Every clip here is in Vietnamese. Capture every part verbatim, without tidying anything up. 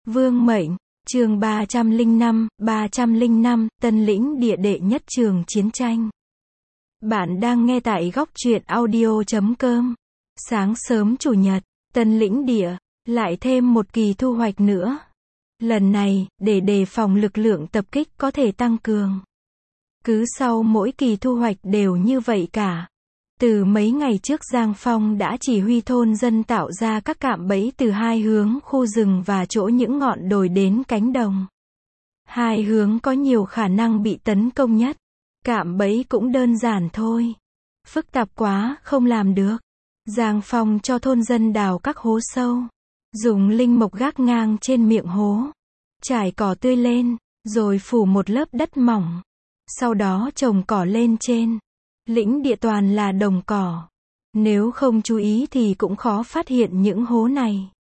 Vương mệnh, chương ba trăm lẻ năm, ba trăm lẻ năm, Tân lĩnh địa đệ nhất trường chiến tranh. Bạn đang nghe tại góc truyện audio chấm com. Sáng sớm chủ nhật, Tân lĩnh địa, lại thêm một kỳ thu hoạch nữa. Lần này, để đề phòng lực lượng tập kích có thể tăng cường. Cứ sau mỗi kỳ thu hoạch đều như vậy cả. Từ mấy ngày trước Giang Phong đã chỉ huy thôn dân tạo ra các cạm bẫy từ hai hướng khu rừng và chỗ những ngọn đồi đến cánh đồng. Hai hướng có nhiều khả năng bị tấn công nhất. Cạm bẫy cũng đơn giản thôi. Phức tạp quá, không làm được. Giang Phong cho thôn dân đào các hố sâu. Dùng linh mộc gác ngang trên miệng hố. Trải cỏ tươi lên, rồi phủ một lớp đất mỏng. Sau đó trồng cỏ lên trên. Lĩnh địa toàn là đồng cỏ. Nếu không chú ý thì cũng khó phát hiện những hố này.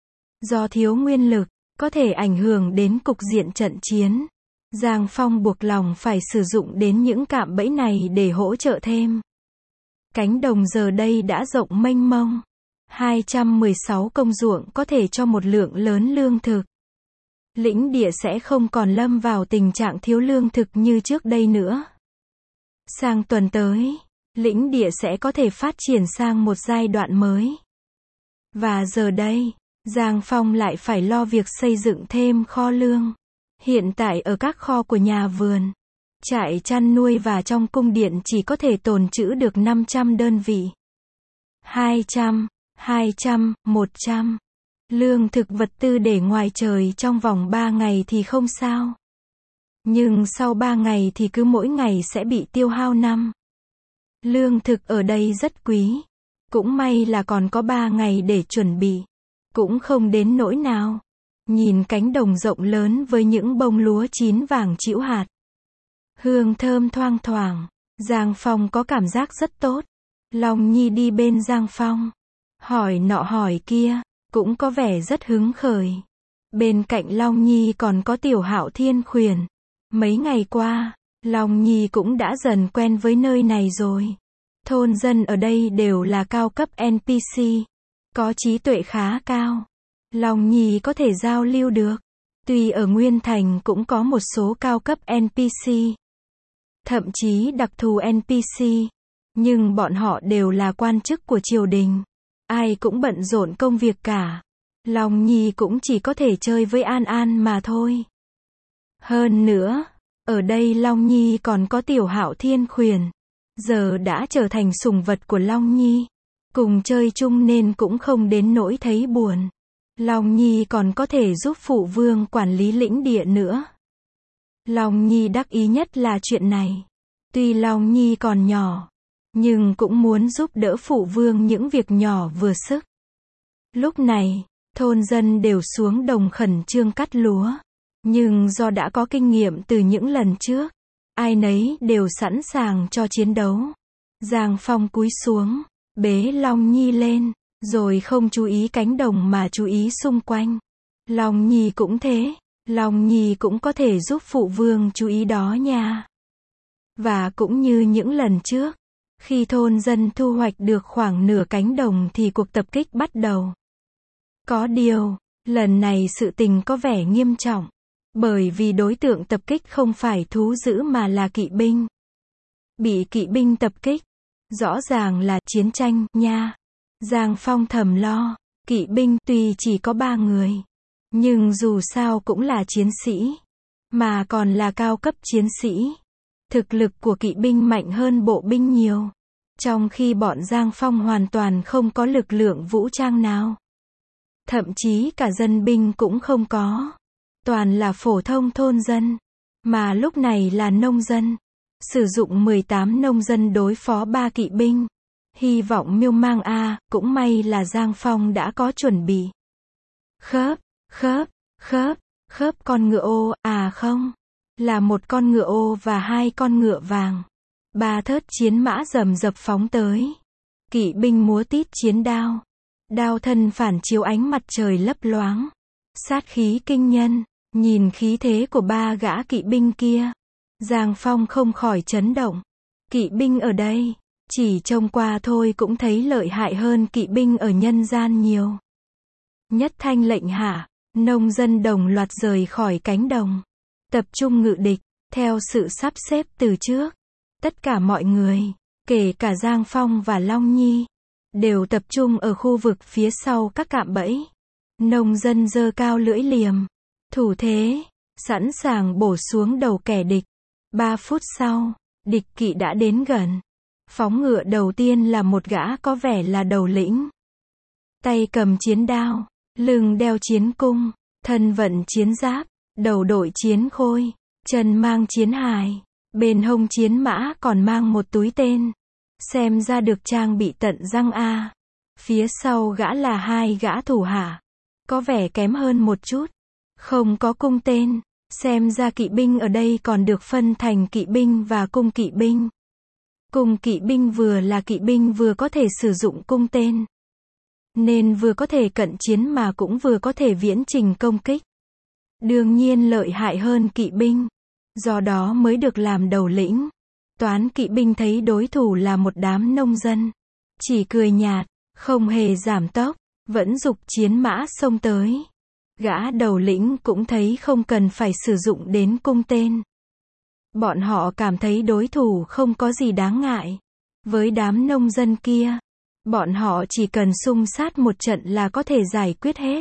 Do thiếu nguyên lực, có thể ảnh hưởng đến cục diện trận chiến. Giang Phong buộc lòng phải sử dụng đến những cạm bẫy này để hỗ trợ thêm. Cánh đồng giờ đây đã rộng mênh mông. hai trăm mười sáu công ruộng có thể cho một lượng lớn lương thực. Lĩnh địa sẽ không còn lâm vào tình trạng thiếu lương thực như trước đây nữa. Sang tuần tới, lĩnh địa sẽ có thể phát triển sang một giai đoạn mới. Và giờ đây, Giang Phong lại phải lo việc xây dựng thêm kho lương. Hiện tại ở các kho của nhà vườn, trại chăn nuôi và trong cung điện chỉ có thể tồn trữ được năm trăm đơn vị. hai trăm, hai trăm, một trăm. Lương thực vật tư để ngoài trời trong vòng ba ngày thì không sao. Nhưng sau ba ngày thì cứ mỗi ngày sẽ bị tiêu hao năm. Lương thực ở đây rất quý. Cũng may là còn có ba ngày để chuẩn bị. Cũng không đến nỗi nào. Nhìn cánh đồng rộng lớn với những bông lúa chín vàng trĩu hạt. Hương thơm thoang thoảng. Giang Phong có cảm giác rất tốt. Long Nhi đi bên Giang Phong. Hỏi nọ hỏi kia. Cũng có vẻ rất hứng khởi. Bên cạnh Long Nhi còn có Tiểu Hạo Thiên Khuyển. Mấy ngày qua, Long Nhi cũng đã dần quen với nơi này rồi. Thôn dân ở đây đều là cao cấp en pê xê. Có trí tuệ khá cao. Long Nhi có thể giao lưu được. Tuy ở Nguyên Thành cũng có một số cao cấp en pê xê. Thậm chí đặc thù en pê xê. Nhưng bọn họ đều là quan chức của triều đình. Ai cũng bận rộn công việc cả. Long Nhi cũng chỉ có thể chơi với An An mà thôi. Hơn nữa, ở đây Long Nhi còn có Tiểu Hạo Thiên Khuyển. Giờ đã trở thành sủng vật của Long Nhi. Cùng chơi chung nên cũng không đến nỗi thấy buồn. Long Nhi còn có thể giúp phụ vương quản lý lĩnh địa nữa. Long Nhi đắc ý nhất là chuyện này. Tuy Long Nhi còn nhỏ, nhưng cũng muốn giúp đỡ phụ vương những việc nhỏ vừa sức. Lúc này, thôn dân đều xuống đồng khẩn trương cắt lúa. Nhưng do đã có kinh nghiệm từ những lần trước, ai nấy đều sẵn sàng cho chiến đấu. Giang Phong cúi xuống, bế Long Nhi lên, rồi không chú ý cánh đồng mà chú ý xung quanh. Long Nhi cũng thế, Long Nhi cũng có thể giúp phụ vương chú ý đó nha. Và cũng như những lần trước, khi thôn dân thu hoạch được khoảng nửa cánh đồng thì cuộc tập kích bắt đầu. Có điều, lần này sự tình có vẻ nghiêm trọng. Bởi vì đối tượng tập kích không phải thú dữ mà là kỵ binh. Bị kỵ binh tập kích, rõ ràng là chiến tranh nha. Giang Phong thầm lo, kỵ binh tuy chỉ có ba người, nhưng dù sao cũng là chiến sĩ, mà còn là cao cấp chiến sĩ. Thực lực của kỵ binh mạnh hơn bộ binh nhiều, trong khi bọn Giang Phong hoàn toàn không có lực lượng vũ trang nào. Thậm chí cả dân binh cũng không có. Toàn là phổ thông thôn dân, mà lúc này là nông dân. Sử dụng mười tám nông dân đối phó ba kỵ binh. Hy vọng miêu mang a, cũng may là Giang Phong đã có chuẩn bị. Khớp, khớp, khớp, khớp con ngựa ô, à không, là một con ngựa ô và hai con ngựa vàng. Ba thớt chiến mã rầm rập phóng tới. Kỵ binh múa tít chiến đao. Đao thân phản chiếu ánh mặt trời lấp loáng. Sát khí kinh nhân. Nhìn khí thế của ba gã kỵ binh kia, Giang Phong không khỏi chấn động. Kỵ binh ở đây, chỉ trông qua thôi cũng thấy lợi hại hơn kỵ binh ở nhân gian nhiều. Nhất thanh lệnh hạ, Nông dân đồng loạt rời khỏi cánh đồng, tập trung ngự địch, theo sự sắp xếp từ trước. Tất cả mọi người, kể cả Giang Phong và Long Nhi, đều tập trung ở khu vực phía sau các cạm bẫy. Nông dân giơ cao lưỡi liềm, thủ thế, sẵn sàng bổ xuống đầu kẻ địch. Ba phút sau, địch kỵ đã đến gần. Phóng ngựa đầu tiên là một gã có vẻ là đầu lĩnh. Tay cầm chiến đao, lưng đeo chiến cung, thân vận chiến giáp, đầu đội chiến khôi, chân mang chiến hài, bên hông chiến mã còn mang một túi tên. Xem ra được trang bị tận răng a. Phía sau gã là hai gã thủ hạ, có vẻ kém hơn một chút, không có cung tên. Xem ra kỵ binh ở đây còn được phân thành kỵ binh và cung kỵ binh. Cung kỵ binh vừa là kỵ binh vừa có thể sử dụng cung tên, nên vừa có thể cận chiến mà cũng vừa có thể viễn trình công kích. Đương nhiên lợi hại hơn kỵ binh, do đó mới được làm đầu lĩnh. Toán kỵ binh thấy đối thủ là một đám nông dân, chỉ cười nhạt, không hề giảm tốc, vẫn giục chiến mã xông tới. Gã đầu lĩnh cũng thấy không cần phải sử dụng đến cung tên. Bọn họ cảm thấy đối thủ không có gì đáng ngại. Với đám nông dân kia, bọn họ chỉ cần xung sát một trận là có thể giải quyết hết.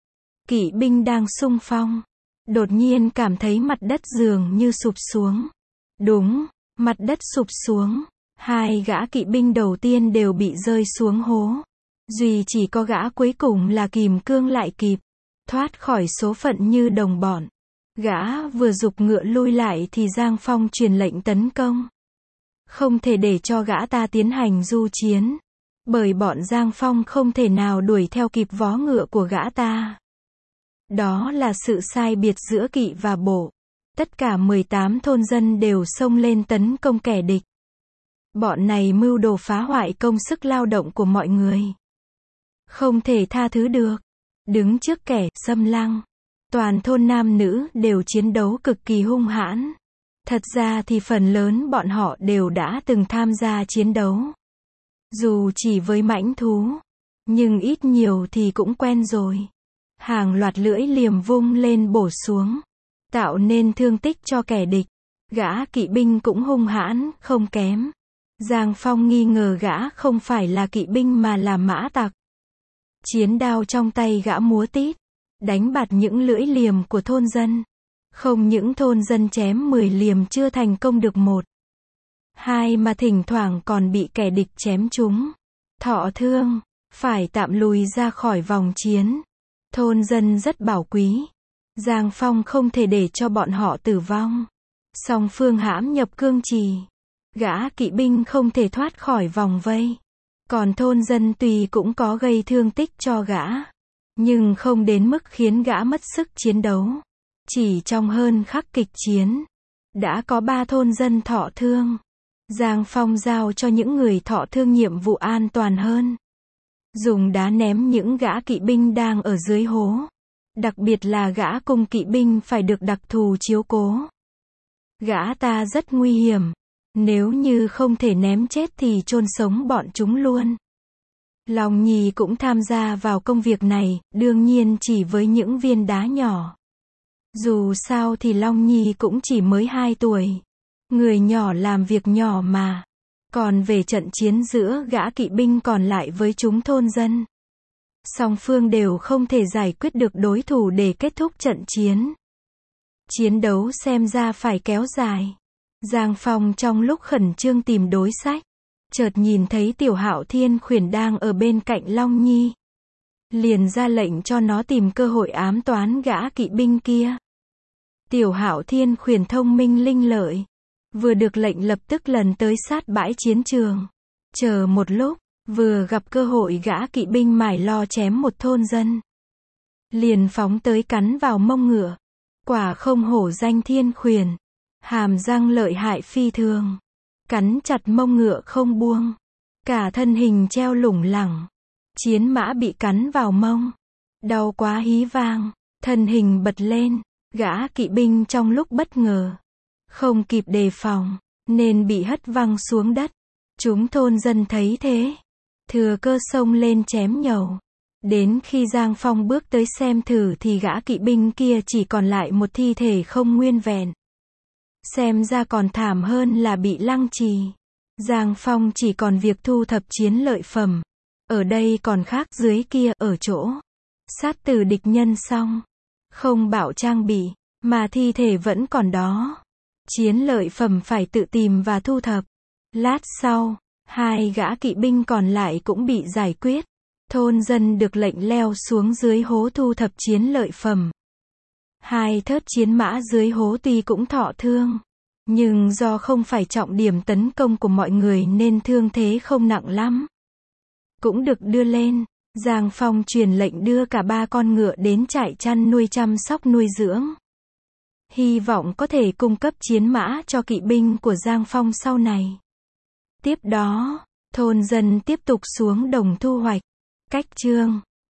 Kỵ binh đang xung phong, đột nhiên cảm thấy mặt đất dường như sụp xuống. Đúng, mặt đất sụp xuống. Hai gã kỵ binh đầu tiên đều bị rơi xuống hố. Duy chỉ có gã cuối cùng là kìm cương lại kịp, thoát khỏi số phận như đồng bọn. Gã vừa giục ngựa lui lại thì Giang Phong truyền lệnh tấn công. Không thể để cho gã ta tiến hành du chiến, bởi bọn Giang Phong không thể nào đuổi theo kịp vó ngựa của gã ta. Đó là sự sai biệt giữa kỵ và bộ. Tất cả mười tám thôn dân đều xông lên tấn công kẻ địch. Bọn này mưu đồ phá hoại công sức lao động của mọi người, không thể tha thứ được. Đứng trước kẻ xâm lăng, toàn thôn nam nữ đều chiến đấu cực kỳ hung hãn. Thật ra thì phần lớn bọn họ đều đã từng tham gia chiến đấu. Dù chỉ với mãnh thú, nhưng ít nhiều thì cũng quen rồi. Hàng loạt lưỡi liềm vung lên bổ xuống, tạo nên thương tích cho kẻ địch. Gã kỵ binh cũng hung hãn, không kém. Giang Phong nghi ngờ gã không phải là kỵ binh mà là mã tặc. Chiến đao trong tay gã múa tít, đánh bạt những lưỡi liềm của thôn dân. Không những thôn dân chém mười liềm chưa thành công được một, hai mà thỉnh thoảng còn bị kẻ địch chém trúng, thọ thương, phải tạm lùi ra khỏi vòng chiến. Thôn dân rất bảo quý. Giang Phong không thể để cho bọn họ tử vong. Song phương hãm nhập cương trì. Gã kỵ binh không thể thoát khỏi vòng vây. Còn thôn dân tuy cũng có gây thương tích cho gã, nhưng không đến mức khiến gã mất sức chiến đấu. Chỉ trong hơn khắc kịch chiến, đã có ba thôn dân thọ thương. Giang Phong giao cho những người thọ thương nhiệm vụ an toàn hơn. Dùng đá ném những gã kỵ binh đang ở dưới hố. Đặc biệt là gã cung kỵ binh phải được đặc thù chiếu cố. Gã ta rất nguy hiểm. Nếu như không thể ném chết thì chôn sống bọn chúng luôn. Long Nhi cũng tham gia vào công việc này, đương nhiên chỉ với những viên đá nhỏ. Dù sao thì Long Nhi cũng chỉ mới hai tuổi. Người nhỏ làm việc nhỏ mà. Còn về trận chiến giữa gã kỵ binh còn lại với chúng thôn dân, song phương đều không thể giải quyết được đối thủ để kết thúc trận chiến. Chiến đấu xem ra phải kéo dài. Giang Phong trong lúc khẩn trương tìm đối sách, chợt nhìn thấy Tiểu Hạo Thiên Khuyển đang ở bên cạnh Long Nhi. Liền ra lệnh cho nó tìm cơ hội ám toán gã kỵ binh kia. Tiểu Hạo Thiên Khuyển thông minh linh lợi, vừa được lệnh lập tức lần tới sát bãi chiến trường. Chờ một lúc, vừa gặp cơ hội gã kỵ binh mải lo chém một thôn dân, liền phóng tới cắn vào mông ngựa. Quả không hổ danh Thiên Khuyển, hàm răng lợi hại phi thường, cắn chặt mông ngựa không buông, cả thân hình treo lủng lẳng. Chiến mã bị cắn vào mông, đau quá hí vang, thân hình bật lên. Gã kỵ binh trong lúc bất ngờ, không kịp đề phòng, nên bị hất văng xuống đất. Chúng thôn dân thấy thế, thừa cơ xông lên chém nhầu. Đến khi Giang Phong bước tới xem thử thì gã kỵ binh kia chỉ còn lại một thi thể không nguyên vẹn. Xem ra còn thảm hơn là bị lăng trì. Giang Phong chỉ còn việc thu thập chiến lợi phẩm. Ở đây còn khác dưới kia, ở chỗ sát từ địch nhân xong. Không bảo trang bị, mà thi thể vẫn còn đó. Chiến lợi phẩm phải tự tìm và thu thập. Lát sau, hai gã kỵ binh còn lại cũng bị giải quyết. Thôn dân được lệnh leo xuống dưới hố thu thập chiến lợi phẩm. Hai thớt chiến mã dưới hố tuy cũng thọ thương, nhưng do không phải trọng điểm tấn công của mọi người nên thương thế không nặng lắm. Cũng được đưa lên. Giang Phong truyền lệnh đưa cả ba con ngựa đến trại chăn nuôi chăm sóc nuôi dưỡng. Hy vọng có thể cung cấp chiến mã cho kỵ binh của Giang Phong sau này. Tiếp đó, thôn dân tiếp tục xuống đồng thu hoạch. Cách chương